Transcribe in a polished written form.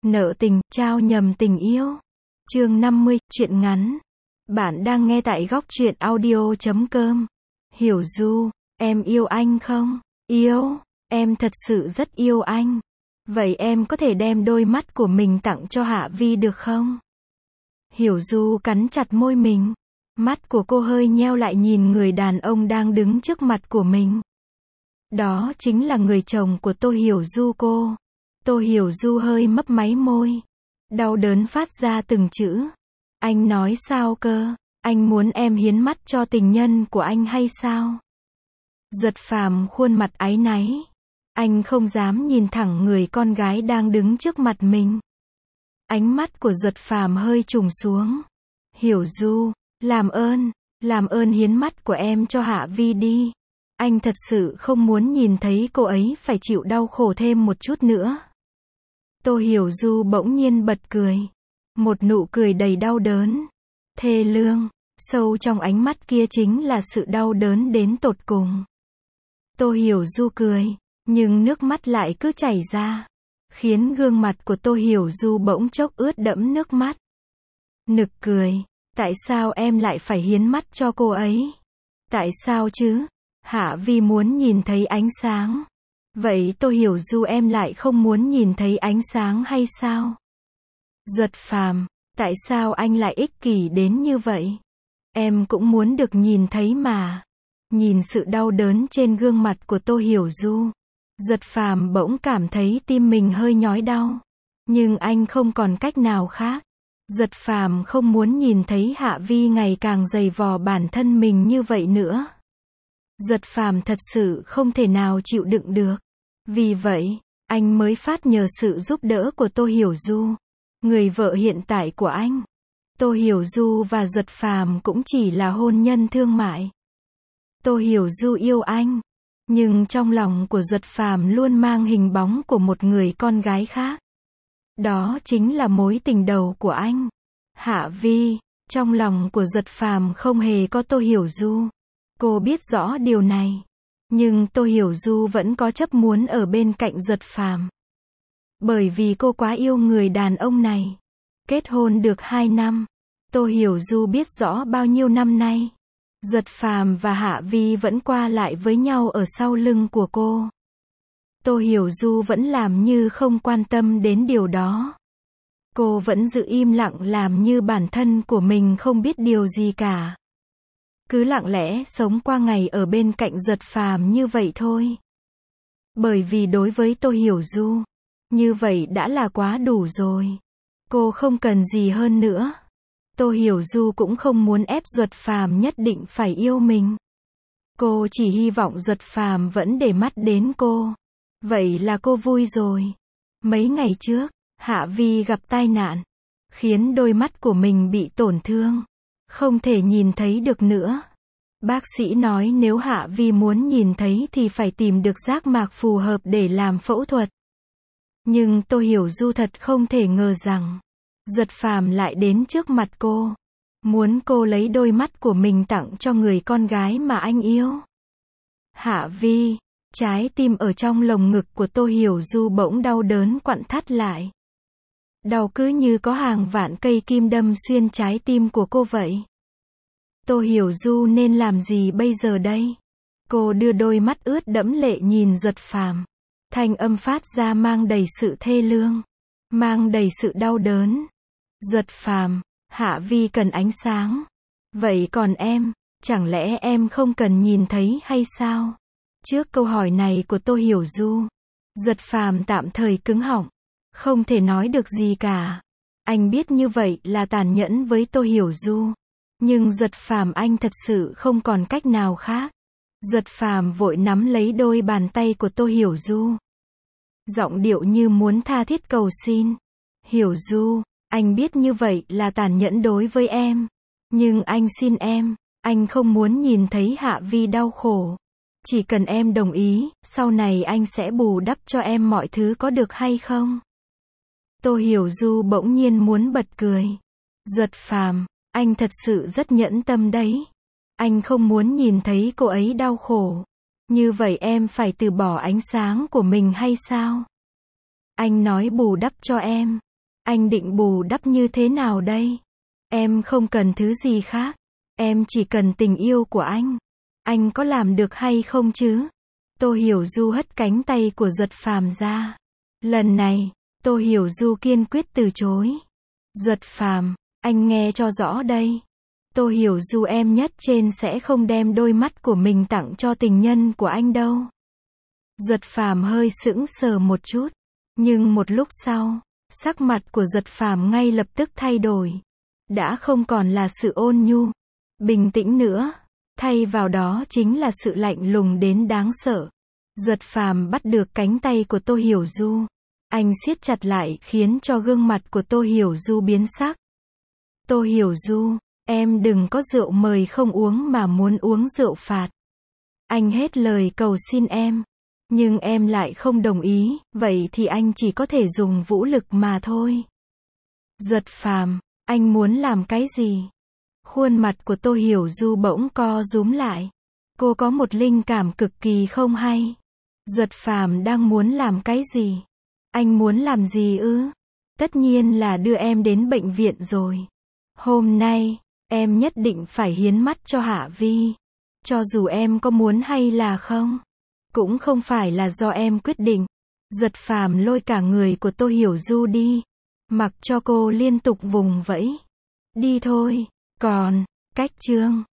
Nợ tình, trao nhầm tình yêu. Chương 50, truyện ngắn. Bạn đang nghe tại góc truyện audio.com. Hiểu Du, em yêu anh không? Yêu, em thật sự rất yêu anh. Vậy em có thể đem đôi mắt của mình tặng cho Hạ Vi được không? Hiểu Du cắn chặt môi mình. Mắt của cô hơi nheo lại nhìn người đàn ông đang đứng trước mặt của mình. Đó chính là người chồng của Tô Hiểu Du cô. Tô Hiểu Du hơi mấp máy môi. Đau đớn phát ra từng chữ. Anh nói sao cơ? Anh muốn em hiến mắt cho tình nhân của anh hay sao? Duật Phàm khuôn mặt áy náy. Anh không dám nhìn thẳng người con gái đang đứng trước mặt mình. Ánh mắt của Duật Phàm hơi trùng xuống. Hiểu Du, làm ơn hiến mắt của em cho Hạ Vi đi. Anh thật sự không muốn nhìn thấy cô ấy phải chịu đau khổ thêm một chút nữa. Tô Hiểu Du bỗng nhiên bật cười. Một nụ cười đầy đau đớn. Thê lương, sâu trong ánh mắt kia chính là sự đau đớn đến tột cùng. Tô Hiểu Du cười, nhưng nước mắt lại cứ chảy ra, khiến gương mặt của Tô Hiểu Du bỗng chốc ướt đẫm nước mắt. Nực cười, tại sao em lại phải hiến mắt cho cô ấy? Tại sao chứ? Hạ Vi muốn nhìn thấy ánh sáng. Vậy Tô Hiểu Du em lại không muốn nhìn thấy ánh sáng hay sao? Duật Phàm, tại sao anh lại ích kỷ đến như vậy? Em cũng muốn được nhìn thấy mà. Nhìn sự đau đớn trên gương mặt của Tô Hiểu Du, Duật Phàm bỗng cảm thấy tim mình hơi nhói đau. Nhưng anh không còn cách nào khác. Duật Phàm không muốn nhìn thấy Hạ Vi ngày càng giày vò bản thân mình như vậy nữa. Duật Phàm thật sự không thể nào chịu đựng được. Vì vậy, anh mới phát nhờ sự giúp đỡ của Tô Hiểu Du, người vợ hiện tại của anh. Tô Hiểu Du và Duật Phàm cũng chỉ là hôn nhân thương mại. Tô Hiểu Du yêu anh, nhưng trong lòng của Duật Phàm luôn mang hình bóng của một người con gái khác. Đó chính là mối tình đầu của anh, Hạ Vi. Trong lòng của Duật Phàm không hề có Tô Hiểu Du. Cô biết rõ điều này. Nhưng Tô Hiểu Du vẫn có chấp muốn ở bên cạnh Duật Phàm. Bởi vì cô quá yêu người đàn ông này. Kết hôn được 2 năm. Tô Hiểu Du biết rõ bao nhiêu năm nay, Duật Phàm và Hạ Vi vẫn qua lại với nhau ở sau lưng của cô. Tô Hiểu Du vẫn làm như không quan tâm đến điều đó. Cô vẫn giữ im lặng làm như bản thân của mình không biết điều gì cả. Cứ lặng lẽ sống qua ngày ở bên cạnh Duật Phàm như vậy thôi. Bởi vì đối với Tô Hiểu Du, như vậy đã là quá đủ rồi. Cô không cần gì hơn nữa. Tô Hiểu Du cũng không muốn ép Duật Phàm nhất định phải yêu mình. Cô chỉ hy vọng Duật Phàm vẫn để mắt đến cô. Vậy là cô vui rồi. Mấy ngày trước, Hạ Vi gặp tai nạn, khiến đôi mắt của mình bị tổn thương, không thể nhìn thấy được nữa. Bác sĩ nói nếu Hạ Vi muốn nhìn thấy thì phải tìm được giác mạc phù hợp để làm phẫu thuật. Nhưng Tô Hiểu Du thật không thể ngờ rằng Duật Phàm lại đến trước mặt cô, muốn cô lấy đôi mắt của mình tặng cho người con gái mà anh yêu. Hạ Vi, trái tim ở trong lồng ngực của Tô Hiểu Du bỗng đau đớn quặn thắt lại. Đau cứ như có hàng vạn cây kim đâm xuyên trái tim của cô vậy. Tô Hiểu Du nên làm gì bây giờ đây? Cô đưa đôi mắt ướt đẫm lệ nhìn Duật Phàm. Thanh âm phát ra mang đầy sự thê lương, mang đầy sự đau đớn. Duật Phàm, Hạ Vi cần ánh sáng. Vậy còn em, chẳng lẽ em không cần nhìn thấy hay sao? Trước câu hỏi này của Tô Hiểu Du, Duật Phàm tạm thời cứng họng, không thể nói được gì cả. Anh biết như vậy là tàn nhẫn với Tô Hiểu Du, nhưng Duật Phàm anh thật sự không còn cách nào khác. Duật Phàm vội nắm lấy đôi bàn tay của Tô Hiểu Du, giọng điệu như muốn tha thiết cầu xin. Hiểu Du, anh biết như vậy là tàn nhẫn đối với em, nhưng anh xin em, anh không muốn nhìn thấy Hạ Vi đau khổ. Chỉ cần em đồng ý, sau này anh sẽ bù đắp cho em mọi thứ có được hay không? Tô Hiểu Du bỗng nhiên muốn bật cười. Duật Phàm, anh thật sự rất nhẫn tâm đấy. Anh không muốn nhìn thấy cô ấy đau khổ. Như vậy em phải từ bỏ ánh sáng của mình hay sao? Anh nói bù đắp cho em. Anh định bù đắp như thế nào đây? Em không cần thứ gì khác. Em chỉ cần tình yêu của anh. Anh có làm được hay không chứ? Tô Hiểu Du hất cánh tay của Duật Phàm ra. Lần này, Tô Hiểu Du kiên quyết từ chối. Duật Phàm, anh nghe cho rõ đây. Tô Hiểu Du em nhất trên sẽ không đem đôi mắt của mình tặng cho tình nhân của anh đâu. Duật Phàm hơi sững sờ một chút. Nhưng một lúc sau, sắc mặt của Duật Phàm ngay lập tức thay đổi. Đã không còn là sự ôn nhu, bình tĩnh nữa. Thay vào đó chính là sự lạnh lùng đến đáng sợ. Duật Phàm bắt được cánh tay của Tô Hiểu Du. Anh siết chặt lại khiến cho gương mặt của Tô Hiểu Du biến sắc. Tô Hiểu Du, em đừng có rượu mời không uống mà muốn uống rượu phạt. Anh hết lời cầu xin em. Nhưng em lại không đồng ý, vậy thì anh chỉ có thể dùng vũ lực mà thôi. Duật Phàm, anh muốn làm cái gì? Khuôn mặt của Tô Hiểu Du bỗng co rúm lại. Cô có một linh cảm cực kỳ không hay. Duật Phàm đang muốn làm cái gì? Anh muốn làm gì ư? Tất nhiên là đưa em đến bệnh viện rồi. Hôm nay, em nhất định phải hiến mắt cho Hạ Vi. Cho dù em có muốn hay là không. Cũng không phải là do em quyết định. Duật Phàm lôi cả người của Tô Hiểu Du đi. Mặc cho cô liên tục vùng vẫy. Đi thôi. Còn, cách chương